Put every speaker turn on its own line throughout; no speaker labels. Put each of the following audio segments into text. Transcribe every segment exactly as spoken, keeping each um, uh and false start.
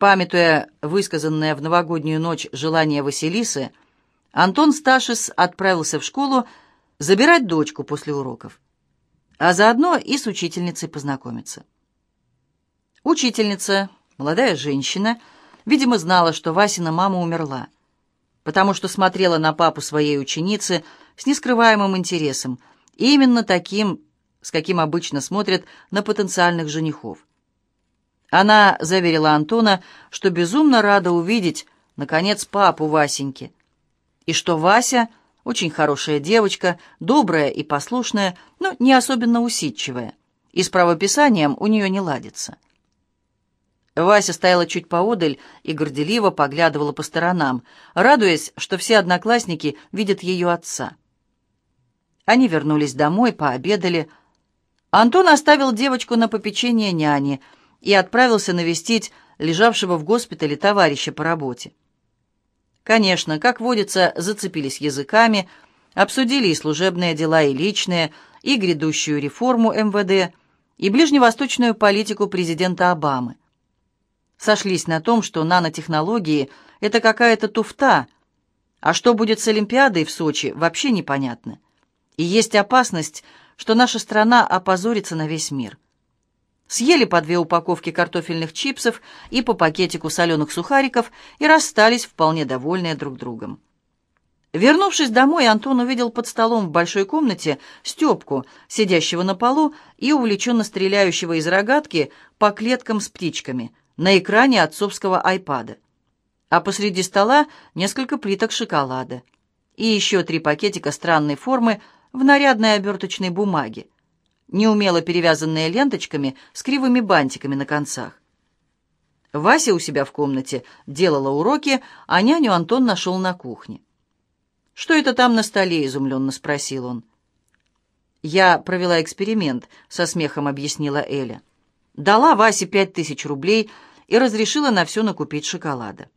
Памятуя высказанное в новогоднюю ночь желание Василисы, Антон Сташис отправился в школу забирать дочку после уроков, а заодно и с учительницей познакомиться. Учительница, молодая женщина, видимо, знала, что Васина мама умерла, потому что смотрела на папу своей ученицы с нескрываемым интересом, и именно таким, с каким обычно смотрят на потенциальных женихов. Она заверила Антона, что безумно рада увидеть, наконец, папу Васеньки, и что Вася очень хорошая девочка, добрая и послушная, но не особенно усидчивая, и с правописанием у нее не ладится. Вася стояла чуть поодаль и горделиво поглядывала по сторонам, радуясь, что все одноклассники видят ее отца. Они вернулись домой, пообедали. Антон оставил девочку на попечение няни и отправился навестить лежавшего в госпитале товарища по работе. Конечно, как водится, зацепились языками, обсудили и служебные дела, и личные, и грядущую реформу эм вэ дэ, и ближневосточную политику президента Обамы. Сошлись на том, что нанотехнологии — это какая-то туфта, а что будет с Олимпиадой в Сочи, вообще непонятно. И есть опасность, что наша страна опозорится на весь мир. Съели по две упаковки картофельных чипсов и по пакетику соленых сухариков и расстались вполне довольные друг другом. Вернувшись домой, Антон увидел под столом в большой комнате Степку, сидящего на полу и увлеченно стреляющего из рогатки по клеткам с птичками на экране отцовского айпада. А посреди стола несколько плиток шоколада и еще три пакетика странной формы в нарядной оберточной бумаге, неумело перевязанные ленточками с кривыми бантиками на концах. Вася у себя в комнате делала уроки, а няню Антон нашел на кухне. «Что это там на столе?» — изумленно спросил он. «Я провела эксперимент», — со смехом объяснила Эля. «Дала Васе пять тысяч рублей и разрешила на все накупить шоколада.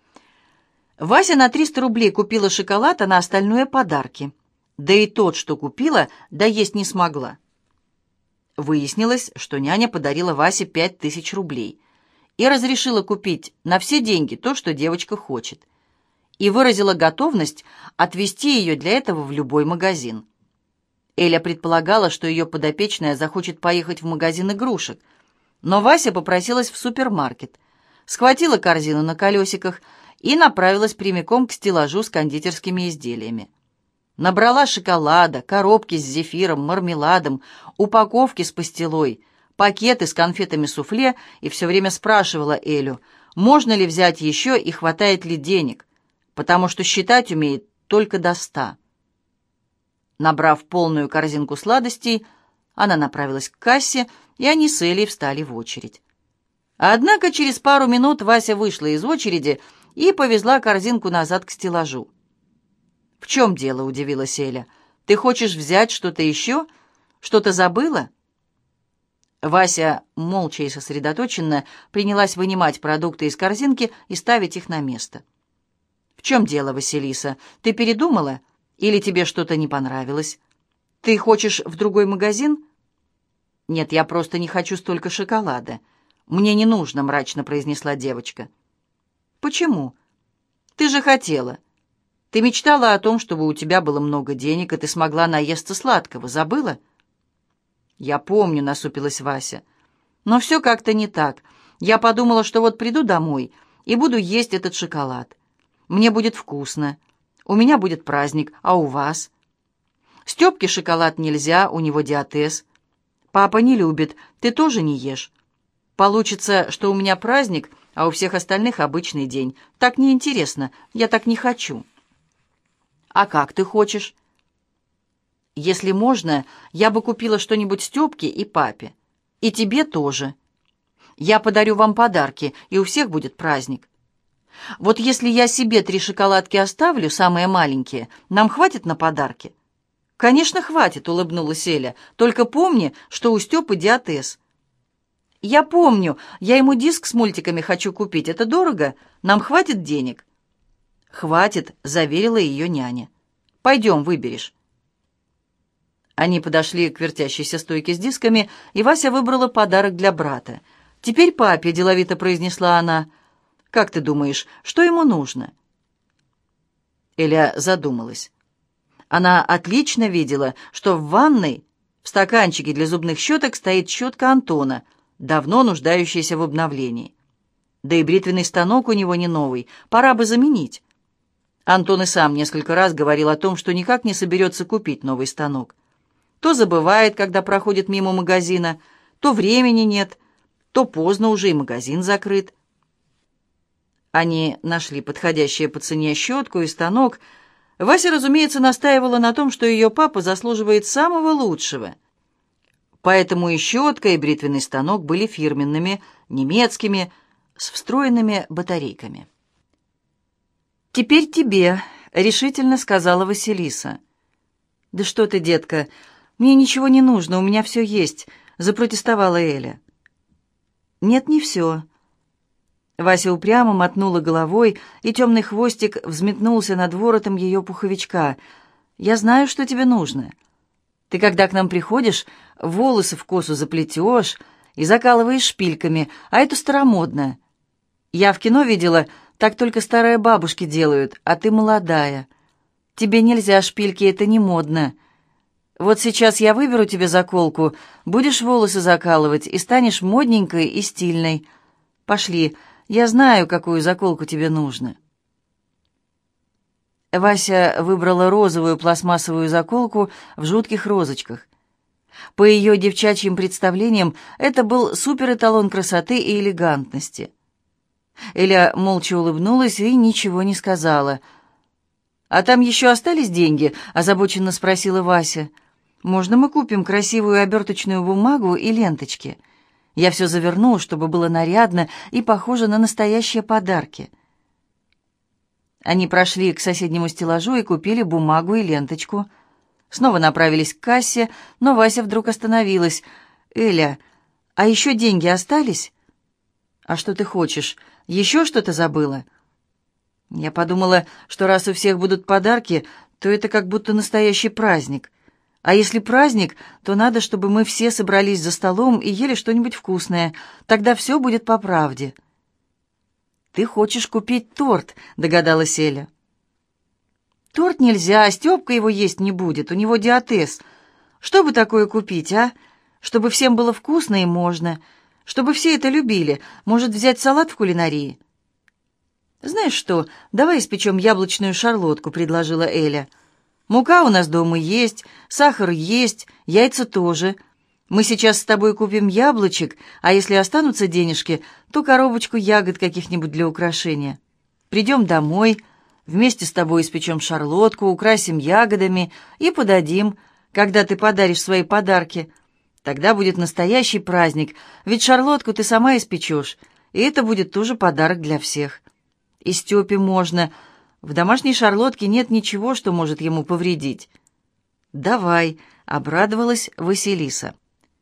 Вася на триста рублей купила шоколад, а на остальное подарки. Да и тот, что купила, доесть не смогла. Выяснилось, что няня подарила Васе пять тысяч рублей и разрешила купить на все деньги то, что девочка хочет, и выразила готовность отвезти ее для этого в любой магазин. Эля предполагала, что ее подопечная захочет поехать в магазин игрушек, но Вася попросилась в супермаркет, схватила корзину на колесиках и направилась прямиком к стеллажу с кондитерскими изделиями. Набрала шоколада, коробки с зефиром, мармеладом, упаковки с пастилой, пакеты с конфетами-суфле и все время спрашивала Элю, можно ли взять еще и хватает ли денег, потому что считать умеет только до ста. Набрав полную корзинку сладостей, она направилась к кассе, и они с Элей встали в очередь. Однако через пару минут Вася вышла из очереди и повезла корзинку назад к стеллажу. «В чем дело?» — удивилась Эля. «Ты хочешь взять что-то еще? Что-то забыла?» Вася, молча и сосредоточенно, принялась вынимать продукты из корзинки и ставить их на место. «В чем дело, Василиса? Ты передумала? Или тебе что-то не понравилось? Ты хочешь в другой магазин?» «Нет, я просто не хочу столько шоколада. Мне не нужно», — мрачно произнесла девочка. «Почему? Ты же хотела. Ты мечтала о том, чтобы у тебя было много денег, и ты смогла наесться сладкого. Забыла?» «Я помню», — насупилась Вася. «Но все как-то не так. Я подумала, что вот приду домой и буду есть этот шоколад. Мне будет вкусно. У меня будет праздник, а у вас?» «Степке шоколад нельзя, у него диатез. Папа не любит, ты тоже не ешь. Получится, что у меня праздник, а у всех остальных обычный день. Так неинтересно, я так не хочу». «А как ты хочешь?» «Если можно, я бы купила что-нибудь Степке и папе. И тебе тоже. Я подарю вам подарки, и у всех будет праздник. Вот если я себе три шоколадки оставлю, самые маленькие, нам хватит на подарки?» «Конечно, хватит», — улыбнулась Эля. «Только помни, что у Степы диатез». «Я помню, я ему диск с мультиками хочу купить. Это дорого? Нам хватит денег?» «Хватит», — заверила ее няня. «Пойдем, выберешь». Они подошли к вертящейся стойке с дисками, и Вася выбрала подарок для брата. «Теперь папе», — деловито произнесла она. Как ты думаешь, что ему нужно?» Эля задумалась. Она отлично видела, что в ванной в стаканчике для зубных щеток стоит щетка Антона, давно нуждающаяся в обновлении. Да и бритвенный станок у него не новый, пора бы заменить. Антон и сам несколько раз говорил о том, что никак не соберется купить новый станок. То забывает, когда проходит мимо магазина, то времени нет, то поздно уже и магазин закрыт. Они нашли подходящие по цене щетку и станок. Вася, разумеется, настаивала на том, что ее папа заслуживает самого лучшего. Поэтому и щетка, и бритвенный станок были фирменными, немецкими, с встроенными батарейками. «Теперь тебе», — решительно сказала Василиса. «Да что ты, детка, мне ничего не нужно, у меня все есть», — запротестовала Эля. «Нет, не все». Вася упрямо мотнула головой, и темный хвостик взметнулся над воротом ее пуховичка. «Я знаю, что тебе нужно. Ты, когда к нам приходишь, волосы в косу заплетешь и закалываешь шпильками, а это старомодно. Я в кино видела, так только старые бабушки делают, а ты молодая. Тебе нельзя шпильки, это не модно. Вот сейчас я выберу тебе заколку, будешь волосы закалывать и станешь модненькой и стильной. Пошли, я знаю, какую заколку тебе нужно». Вася выбрала розовую пластмассовую заколку в жутких розочках. По ее девчачьим представлениям, это был суперэталон красоты и элегантности. Эля молча улыбнулась и ничего не сказала. «А там еще остались деньги?» — озабоченно спросила Вася. «Можно мы купим красивую оберточную бумагу и ленточки? Я все заверну, чтобы было нарядно и похоже на настоящие подарки». Они прошли к соседнему стеллажу и купили бумагу и ленточку. Снова направились к кассе, но Вася вдруг остановилась. «Эля, а еще деньги остались?» «А что ты хочешь? Еще что-то забыла?» Я подумала, что раз у всех будут подарки, то это как будто настоящий праздник. А если праздник, то надо, чтобы мы все собрались за столом и ели что-нибудь вкусное. Тогда все будет по правде. «Ты хочешь купить торт», — догадалась Эля. «Торт нельзя, Степка его есть не будет, у него диатез. Что бы такое купить, а? Чтобы всем было вкусно и можно. Чтобы все это любили. Может, взять салат в кулинарии?» «Знаешь что, давай испечем яблочную шарлотку», — предложила Эля. «Мука у нас дома есть, сахар есть, яйца тоже. Мы сейчас с тобой купим яблочек, а если останутся денежки, то коробочку ягод каких-нибудь для украшения. Придем домой, вместе с тобой испечем шарлотку, украсим ягодами и подадим, когда ты подаришь свои подарки. Тогда будет настоящий праздник, ведь шарлотку ты сама испечешь, и это будет тоже подарок для всех. И Степе можно. В домашней шарлотке нет ничего, что может ему повредить». «Давай», — обрадовалась Василиса.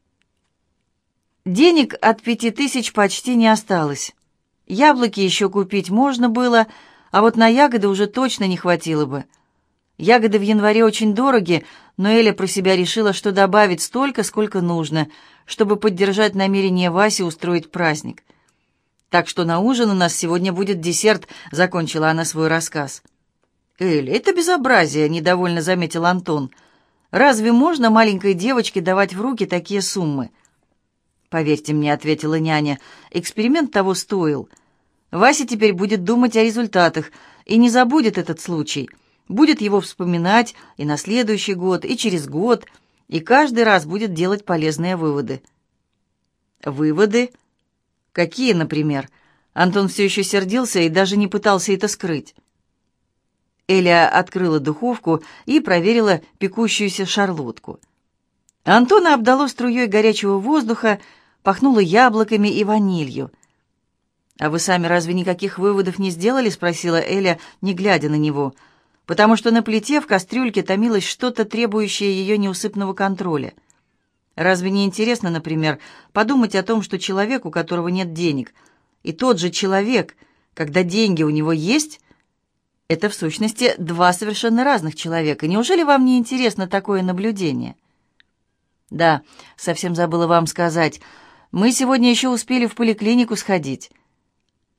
Денег от пяти тысяч почти не осталось. Яблоки еще купить можно было, а вот на ягоды уже точно не хватило бы. Ягоды в январе очень дороги, но Эля про себя решила, что добавить столько, сколько нужно, чтобы поддержать намерение Васи устроить праздник. «Так что на ужин у нас сегодня будет десерт», — закончила она свой рассказ. «Эля, это безобразие», — недовольно заметил Антон. «Разве можно маленькой девочке давать в руки такие суммы?» «Поверьте мне», — ответила няня, — «эксперимент того стоил. Вася теперь будет думать о результатах и не забудет этот случай. Будет его вспоминать и на следующий год, и через год, и каждый раз будет делать полезные выводы». «Выводы? Какие, например?» Антон все еще сердился и даже не пытался это скрыть. Эля открыла духовку и проверила пекущуюся шарлотку. Антона обдало струей горячего воздуха, пахнуло яблоками и ванилью. «А вы сами разве никаких выводов не сделали?» — спросила Эля, не глядя на него, потому что на плите в кастрюльке томилось что-то, требующее ее неусыпного контроля. «Разве не интересно, например, подумать о том, что человек, у которого нет денег, и тот же человек, когда деньги у него есть, это в сущности два совершенно разных человека? Неужели вам не интересно такое наблюдение?» «Да, совсем забыла вам сказать. Мы сегодня еще успели в поликлинику сходить».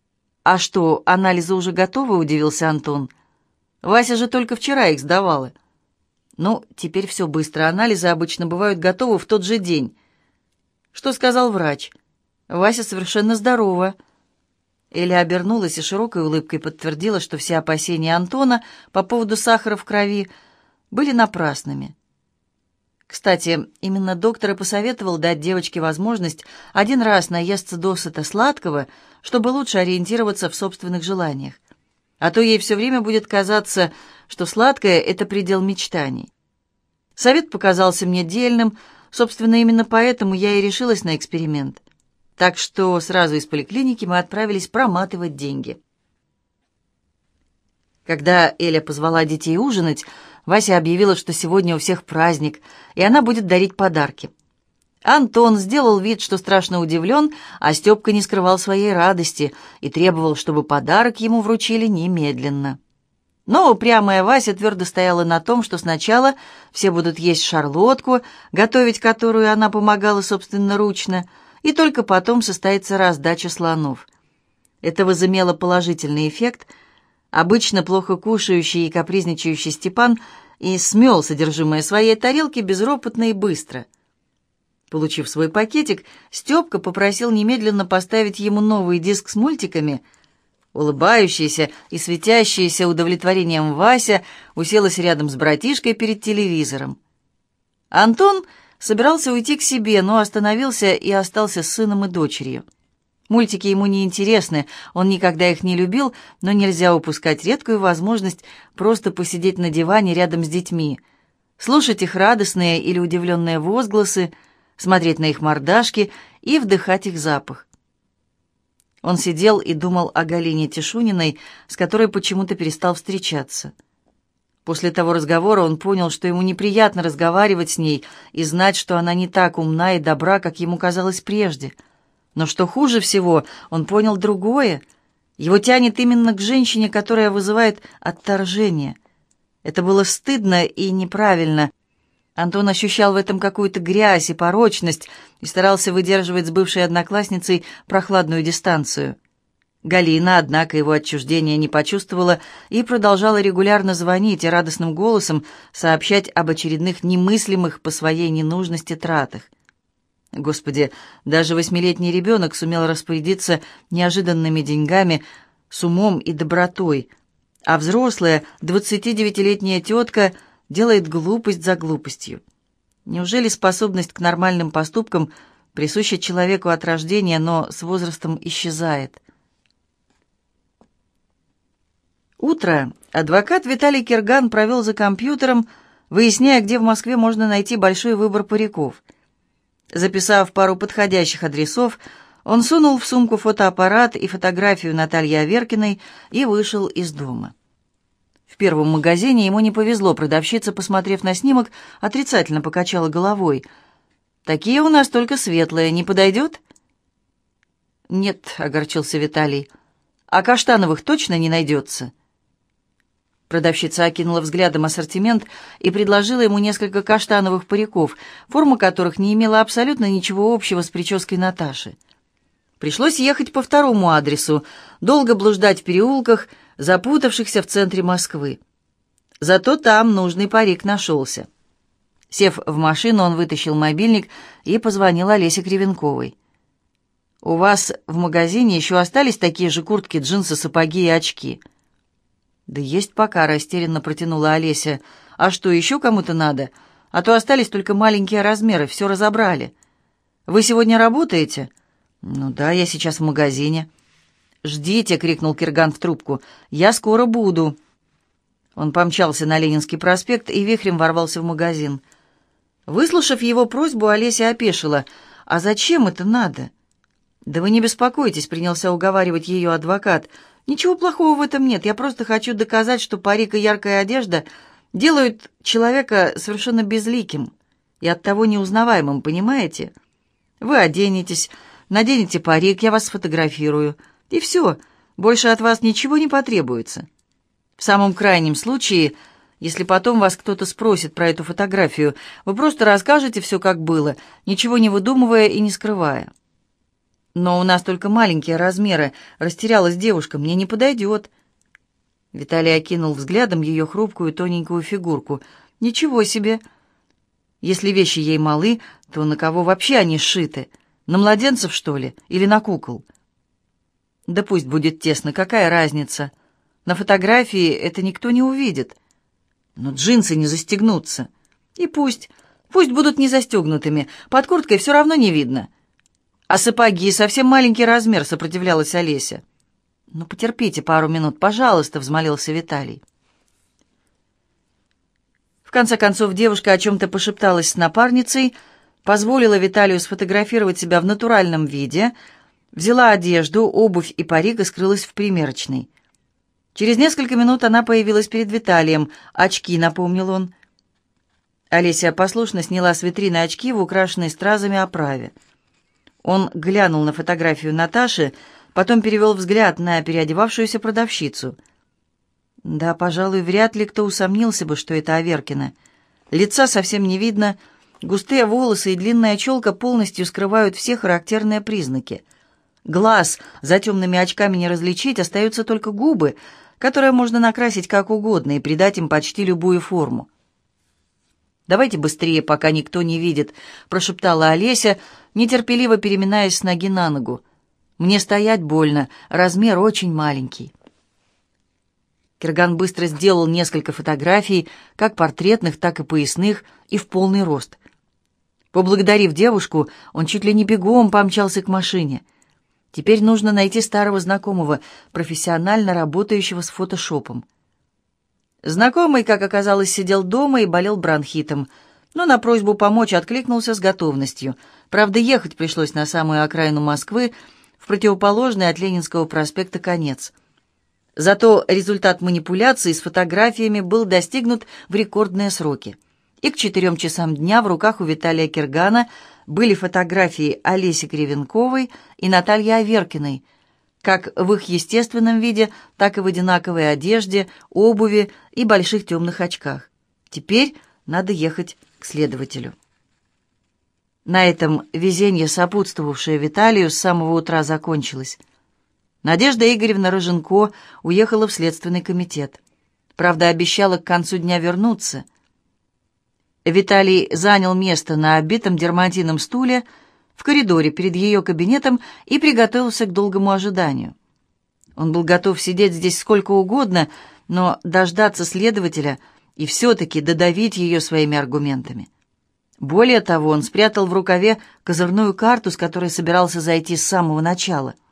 «А что, анализы уже готовы?» — удивился Антон. «Вася же только вчера их сдавала». «Ну, теперь все быстро. Анализы обычно бывают готовы в тот же день». «Что сказал врач?» «Вася совершенно здорова». Эля обернулась и широкой улыбкой подтвердила, что все опасения Антона по поводу сахара в крови были напрасными. Кстати, именно доктор и посоветовал дать девочке возможность один раз наесться досыта сладкого, чтобы лучше ориентироваться в собственных желаниях. А то ей все время будет казаться, что сладкое — это предел мечтаний. Совет показался мне дельным, собственно, именно поэтому я и решилась на эксперимент. Так что сразу из поликлиники мы отправились проматывать деньги. Когда Эля позвала детей ужинать, Вася объявила, что сегодня у всех праздник, и она будет дарить подарки. Антон сделал вид, что страшно удивлен, а Степка не скрывал своей радости и требовал, чтобы подарок ему вручили немедленно. Но упрямая Вася твердо стояла на том, что сначала все будут есть шарлотку, готовить которую она помогала собственноручно, и только потом состоится раздача слонов. Это возымело положительный эффект. Обычно плохо кушающий и капризничающий Степан и смел содержимое своей тарелки безропотно и быстро. Получив свой пакетик, Степка попросил немедленно поставить ему новый диск с мультиками. Улыбающаяся и светящаяся удовлетворением Вася уселась рядом с братишкой перед телевизором. Антон собирался уйти к себе, но остановился и остался с сыном и дочерью. Мультики ему не интересны, он никогда их не любил, но нельзя упускать редкую возможность просто посидеть на диване рядом с детьми, слушать их радостные или удивленные возгласы, смотреть на их мордашки и вдыхать их запах. Он сидел и думал о Галине Тишуниной, с которой почему-то перестал встречаться. После того разговора он понял, что ему неприятно разговаривать с ней и знать, что она не так умна и добра, как ему казалось прежде. Но что хуже всего, он понял другое. Его тянет именно к женщине, которая вызывает отторжение. Это было стыдно и неправильно. Антон ощущал в этом какую-то грязь и порочность и старался выдерживать с бывшей одноклассницей прохладную дистанцию. Галина, однако, его отчуждения не почувствовала и продолжала регулярно звонить и радостным голосом сообщать об очередных немыслимых по своей ненужности тратах. Господи, даже восьмилетний ребенок сумел распорядиться неожиданными деньгами с умом и добротой, а взрослая, двадцатидевятилетняя тетка делает глупость за глупостью. Неужели способность к нормальным поступкам присуща человеку от рождения, но с возрастом исчезает? Утро адвокат Виталий Кирган провел за компьютером, выясняя, где в Москве можно найти большой выбор париков. Записав пару подходящих адресов, он сунул в сумку фотоаппарат и фотографию Натальи Аверкиной и вышел из дома. В первом магазине ему не повезло, продавщица, посмотрев на снимок, отрицательно покачала головой. «Такие у нас только светлые, не подойдет?» «Нет», — огорчился Виталий. «А каштановых точно не найдется?» Продавщица окинула взглядом ассортимент и предложила ему несколько каштановых париков, форма которых не имела абсолютно ничего общего с прической Наташи. Пришлось ехать по второму адресу, долго блуждать в переулках, запутавшихся в центре Москвы. Зато там нужный парик нашелся. Сев в машину, он вытащил мобильник и позвонил Олесе Кривенковой. «У вас в магазине еще остались такие же куртки, джинсы, сапоги и очки?» «Да есть пока», — растерянно протянула Олеся. «А что, еще кому-то надо? А то остались только маленькие размеры, все разобрали. Вы сегодня работаете?» «Ну да, я сейчас в магазине». «Ждите», — крикнул Кирган в трубку. «Я скоро буду». Он помчался на Ленинский проспект и вихрем ворвался в магазин. Выслушав его просьбу, Олеся опешила. «А зачем это надо?» «Да вы не беспокойтесь», — принялся уговаривать ее адвокат. «Ничего плохого в этом нет. Я просто хочу доказать, что парик и яркая одежда делают человека совершенно безликим и оттого неузнаваемым, понимаете? Вы оденетесь, наденете парик, я вас сфотографирую, и все, больше от вас ничего не потребуется. В самом крайнем случае, если потом вас кто-то спросит про эту фотографию, вы просто расскажете все, как было, ничего не выдумывая и не скрывая». «Но у нас только маленькие размеры», — растерялась девушка, — «мне не подойдет». Виталий окинул взглядом ее хрупкую тоненькую фигурку. «Ничего себе! Если вещи ей малы, то на кого вообще они сшиты? На младенцев, что ли? Или на кукол?» «Да пусть будет тесно, какая разница? На фотографии это никто не увидит. Но джинсы не застегнутся. И пусть, пусть будут не застегнутыми, под курткой все равно не видно. А сапоги — совсем маленький размер», — сопротивлялась Олеся. «Ну, потерпите пару минут, пожалуйста», — взмолился Виталий. В конце концов девушка о чем-то пошепталась с напарницей, позволила Виталию сфотографировать себя в натуральном виде, взяла одежду, обувь и парик и скрылась в примерочной. Через несколько минут она появилась перед Виталием. «Очки», — напомнил он. Олеся послушно сняла с витрины очки в украшенной стразами оправе. Он глянул на фотографию Наташи, потом перевел взгляд на переодевавшуюся продавщицу. Да, пожалуй, вряд ли кто усомнился бы, что это Аверкина. Лица совсем не видно, густые волосы и длинная челка полностью скрывают все характерные признаки. Глаз за темными очками не различить, остаются только губы, которые можно накрасить как угодно и придать им почти любую форму. «Давайте быстрее, пока никто не видит», — прошептала Олеся, нетерпеливо переминаясь с ноги на ногу. «Мне стоять больно, размер очень маленький». Кирган быстро сделал несколько фотографий, как портретных, так и поясных, и в полный рост. Поблагодарив девушку, он чуть ли не бегом помчался к машине. Теперь нужно найти старого знакомого, профессионально работающего с фотошопом. Знакомый, как оказалось, сидел дома и болел бронхитом, но на просьбу помочь откликнулся с готовностью. Правда, ехать пришлось на самую окраину Москвы, в противоположный от Ленинского проспекта конец. Зато результат манипуляции с фотографиями был достигнут в рекордные сроки. И к четырем часам дня в руках у Виталия Киргана были фотографии Олеси Кривенковой и Натальи Аверкиной, как в их естественном виде, так и в одинаковой одежде, обуви и больших темных очках. Теперь надо ехать к следователю. На этом везение, сопутствовавшее Виталию, с самого утра закончилось. Надежда Игоревна Рыженко уехала в Следственный комитет. Правда, обещала к концу дня вернуться. Виталий занял место на оббитом дерматином стуле в коридоре перед ее кабинетом и приготовился к долгому ожиданию. Он был готов сидеть здесь сколько угодно, но дождаться следователя и все-таки додавить ее своими аргументами. Более того, он спрятал в рукаве козырную карту, с которой собирался зайти с самого начала —